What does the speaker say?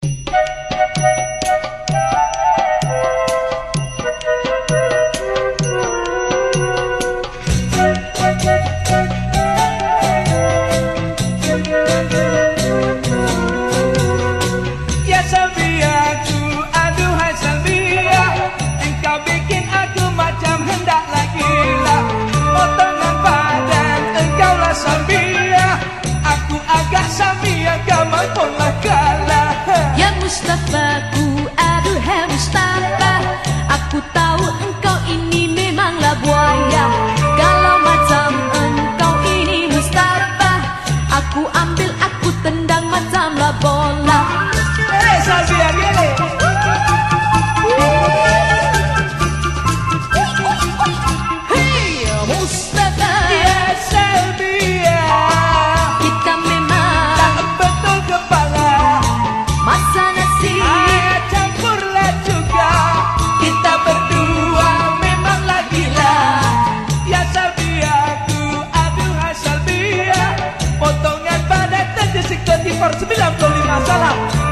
Mustafaku, aduhai Mustafa, aku tahu engkau ini memanglah buaya. Kalau macam engkau ini Mustafa, aku ambil, aku tendang macamlah bola. Salvia, viene. Hey Mustafa, Ya Salvia, kita memang tak betul kepala. masa nasi. Campurlah juga, kita berdua memanglah gila. Ya Salvia, ku aduhai Salvia, potongan badan dan jessica di 95 salam.